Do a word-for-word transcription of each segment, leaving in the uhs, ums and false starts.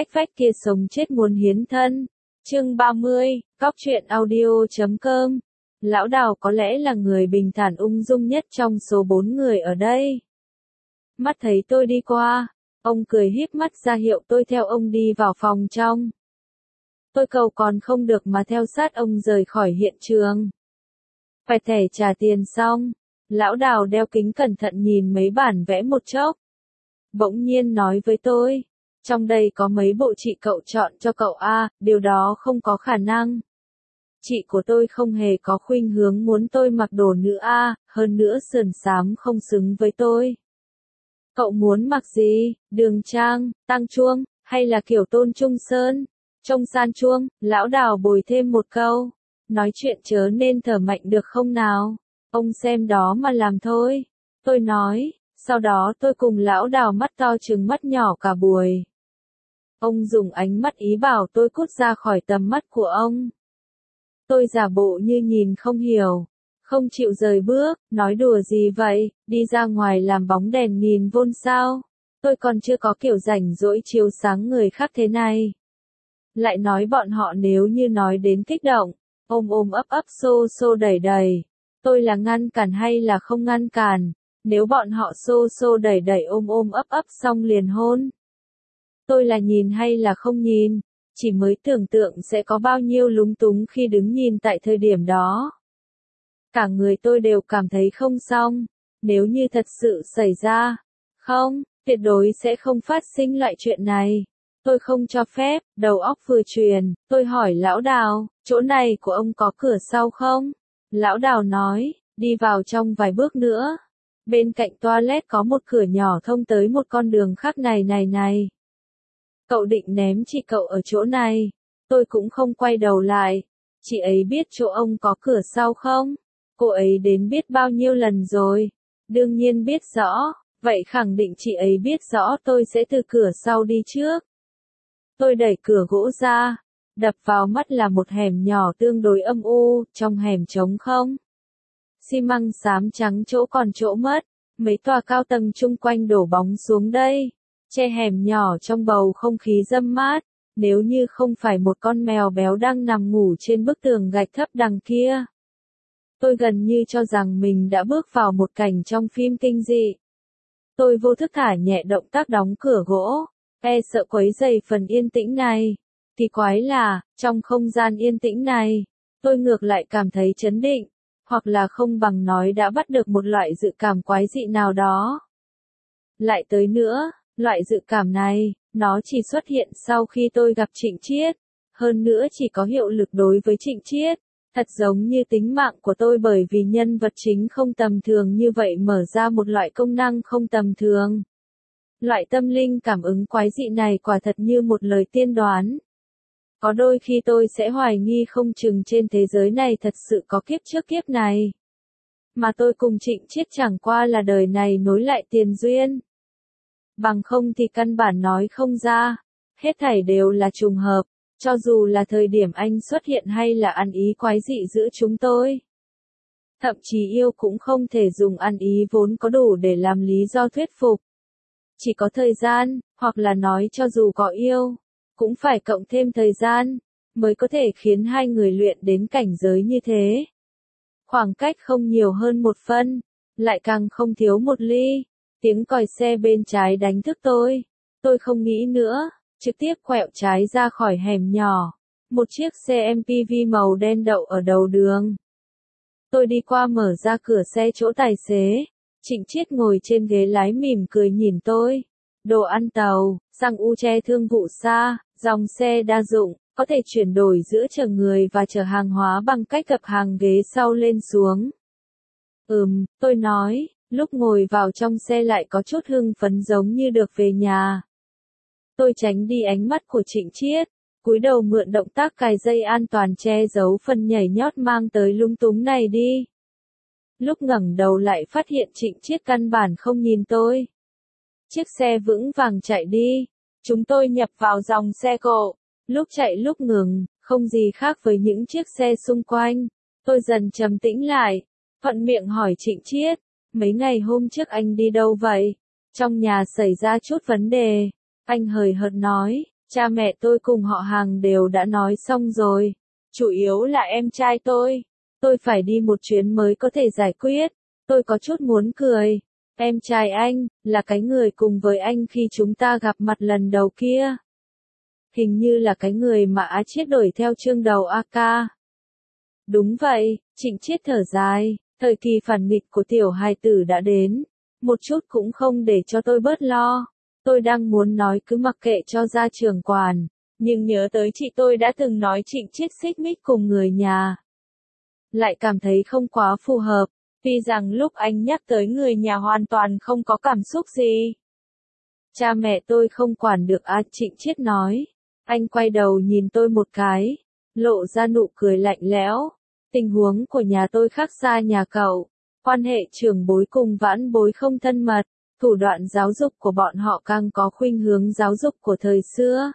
cách vách kia sống chết muốn hiến thân. Chương ba mươi, Góc truyện audio chấm com. Lão Đào có lẽ là người bình thản ung dung nhất trong số bốn người ở đây. Mắt thấy tôi đi qua, ông cười híp mắt ra hiệu tôi theo ông đi vào phòng trong. Tôi cầu còn không được mà theo sát ông rời khỏi hiện trường. Phải thẻ trả tiền xong, Lão Đào đeo kính cẩn thận nhìn mấy bản vẽ một chốc. Bỗng nhiên nói với tôi, trong đây có mấy bộ chị cậu chọn cho cậu a, điều đó không có khả năng. Chị của tôi không hề có khuynh hướng muốn tôi mặc đồ nữ a, hơn nữa sườn xám không xứng với tôi. Cậu muốn mặc gì, đường trang, tang chuông, hay là kiểu Tôn Trung Sơn, trông san chuông? Lão Đào bồi thêm một câu, nói chuyện chớ nên thở mạnh được không nào, ông xem đó mà làm thôi. Tôi nói, sau đó tôi cùng Lão Đào mắt to trừng mắt nhỏ cả buổi. Ông dùng ánh mắt ý bảo tôi cút ra khỏi tầm mắt của ông. Tôi giả bộ như nhìn không hiểu, không chịu rời bước, nói đùa gì vậy, đi ra ngoài làm bóng đèn nghìn vôn sao, tôi còn chưa có kiểu rảnh rỗi chiếu sáng người khác thế này. Lại nói bọn họ nếu như nói đến kích động, ôm ôm ấp ấp xô xô đẩy đẩy, tôi là ngăn cản hay là không ngăn cản, nếu bọn họ xô xô đẩy đẩy ôm ôm ấp ấp xong liền hôn. Tôi là nhìn hay là không nhìn, chỉ mới tưởng tượng sẽ có bao nhiêu lúng túng khi đứng nhìn tại thời điểm đó. Cả người tôi đều cảm thấy không xong, nếu như thật sự xảy ra, không, tuyệt đối sẽ không phát sinh loại chuyện này. Tôi không cho phép, đầu óc vừa truyền, tôi hỏi Lão Đào, chỗ này của ông có cửa sau không? Lão Đào nói, đi vào trong vài bước nữa. Bên cạnh toilet có một cửa nhỏ thông tới một con đường khác này này này. Cậu định ném chị cậu ở chỗ này. Tôi cũng không quay đầu lại. Chị ấy biết chỗ ông có cửa sau không? Cô ấy đến biết bao nhiêu lần rồi. Đương nhiên biết rõ, vậy khẳng định chị ấy biết rõ tôi sẽ từ cửa sau đi trước. Tôi đẩy cửa gỗ ra, đập vào mắt là một hẻm nhỏ tương đối âm u, trong hẻm trống không. Xi măng xám trắng chỗ còn chỗ mất, mấy tòa cao tầng chung quanh đổ bóng xuống đây, che hẻm nhỏ trong bầu không khí râm mát, nếu như không phải một con mèo béo đang nằm ngủ trên bức tường gạch thấp đằng kia. Tôi gần như cho rằng mình đã bước vào một cảnh trong phim kinh dị. Tôi vô thức thả nhẹ động tác đóng cửa gỗ, e sợ quấy rầy phần yên tĩnh này. Kỳ quái là, trong không gian yên tĩnh này, tôi ngược lại cảm thấy chấn định, hoặc là không bằng nói đã bắt được một loại dự cảm quái dị nào đó. Lại tới nữa, loại dự cảm này, nó chỉ xuất hiện sau khi tôi gặp Trịnh Chiết, hơn nữa chỉ có hiệu lực đối với Trịnh Chiết, thật giống như tính mạng của tôi bởi vì nhân vật chính không tầm thường như vậy mở ra một loại công năng không tầm thường. Loại tâm linh cảm ứng quái dị này quả thật như một lời tiên đoán. Có đôi khi tôi sẽ hoài nghi không chừng trên thế giới này thật sự có kiếp trước kiếp này. Mà tôi cùng Trịnh Chiết chẳng qua là đời này nối lại tiền duyên. Bằng không thì căn bản nói không ra, hết thảy đều là trùng hợp, cho dù là thời điểm anh xuất hiện hay là ăn ý quái dị giữa chúng tôi. Thậm chí yêu cũng không thể dùng ăn ý vốn có đủ để làm lý do thuyết phục. Chỉ có thời gian, hoặc là nói cho dù có yêu, cũng phải cộng thêm thời gian, mới có thể khiến hai người luyện đến cảnh giới như thế. Khoảng cách không nhiều hơn một phân, lại càng không thiếu một ly. Tiếng còi xe bên trái đánh thức tôi. Tôi không nghĩ nữa, trực tiếp quẹo trái ra khỏi hẻm nhỏ. Một chiếc xe em pê vê màu đen đậu ở đầu đường. Tôi đi qua mở ra cửa xe chỗ tài xế. Trịnh Chiết ngồi trên ghế lái mỉm cười nhìn tôi. Đồ ăn tàu, xăng u che thương vụ xa, dòng xe đa dụng, có thể chuyển đổi giữa chở người và chở hàng hóa bằng cách gập hàng ghế sau lên xuống. Ừm, tôi nói, lúc ngồi vào trong xe lại có chút hưng phấn giống như được về nhà. Tôi tránh đi ánh mắt của Trịnh Chiết, cúi đầu mượn động tác cài dây an toàn che giấu phần nhảy nhót mang tới lung túng này đi. Lúc ngẩng đầu lại phát hiện Trịnh Chiết căn bản không nhìn tôi. Chiếc xe vững vàng chạy đi, chúng tôi nhập vào dòng xe cộ, lúc chạy lúc ngừng, không gì khác với những chiếc xe xung quanh. Tôi dần trầm tĩnh lại, thuận miệng hỏi Trịnh Chiết, mấy ngày hôm trước anh đi đâu vậy? Trong nhà xảy ra chút vấn đề. Anh hời hợt nói, Cha mẹ tôi cùng họ hàng đều đã nói xong rồi. Chủ yếu là em trai tôi. Tôi phải đi một chuyến mới có thể giải quyết. Tôi có chút muốn cười. Em trai anh, là cái người cùng với anh khi chúng ta gặp mặt lần đầu kia. Hình như là cái người mà Á Chiết đổi theo chương đầu a ca. Đúng vậy, Trịnh Chiết thở dài, thời kỳ phản nghịch của tiểu hài tử đã đến. Một chút cũng không để cho tôi bớt lo. Tôi đang muốn nói cứ mặc kệ cho ra trưởng quản, nhưng nhớ tới chị tôi đã từng nói Trịnh Chiết xích mích cùng người nhà. Lại cảm thấy không quá phù hợp, vì rằng lúc anh nhắc tới người nhà hoàn toàn không có cảm xúc gì. Cha mẹ tôi không quản được à, Trịnh Chiết nói. Anh quay đầu nhìn tôi một cái, lộ ra nụ cười lạnh lẽo. Tình huống của nhà tôi khác xa nhà cậu. Quan hệ trưởng bối cùng vãn bối không thân mật. Thủ đoạn giáo dục của bọn họ càng có khuynh hướng giáo dục của thời xưa.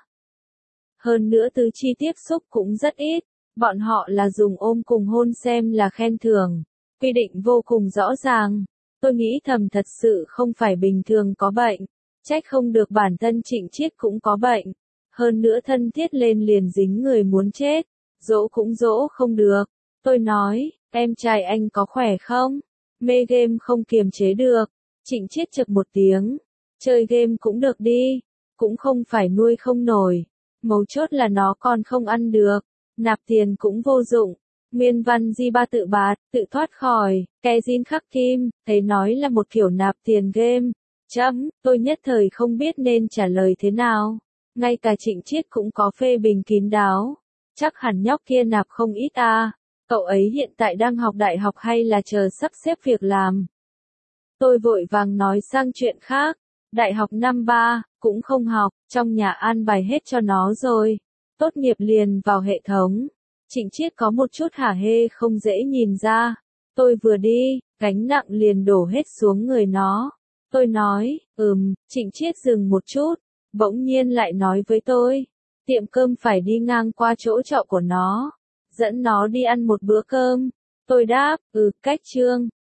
Hơn nữa tứ chi tiếp xúc cũng rất ít. Bọn họ là dùng ôm cùng hôn xem là khen thưởng. Quy định vô cùng rõ ràng. Tôi nghĩ thầm thật sự không phải bình thường có bệnh. Trách không được bản thân Trịnh Chiết cũng có bệnh. Hơn nữa thân thiết lên liền dính người muốn chết. Dỗ cũng dỗ không được. Tôi nói, em trai anh có khỏe không? Mê game không kiềm chế được. Trịnh Chiết chực một tiếng. Chơi game cũng được đi. Cũng không phải nuôi không nổi. Mấu chốt là nó còn không ăn được. Nạp tiền cũng vô dụng. Nguyên văn di ba tự bạt, tự thoát khỏi. Ke zin khắc kim. Thấy nói là một kiểu nạp tiền game. Chấm, tôi nhất thời không biết nên trả lời thế nào. Ngay cả Trịnh Chiết cũng có phê bình kín đáo. Chắc hẳn nhóc kia nạp không ít à. Cậu ấy hiện tại đang học đại học hay là chờ sắp xếp việc làm? Tôi vội vàng nói sang chuyện khác. Đại học năm ba, cũng không học, trong nhà an bài hết cho nó rồi. Tốt nghiệp liền vào hệ thống. Trịnh Chiết có một chút hả hê không dễ nhìn ra. Tôi vừa đi, gánh nặng liền đổ hết xuống người nó. Tôi nói, ừm, Trịnh Chiết dừng một chút. Bỗng nhiên lại nói với tôi. Tiệm cơm phải đi ngang qua chỗ trọ của nó. Dẫn nó đi ăn một bữa cơm. Tôi đáp, ừ, cách chương.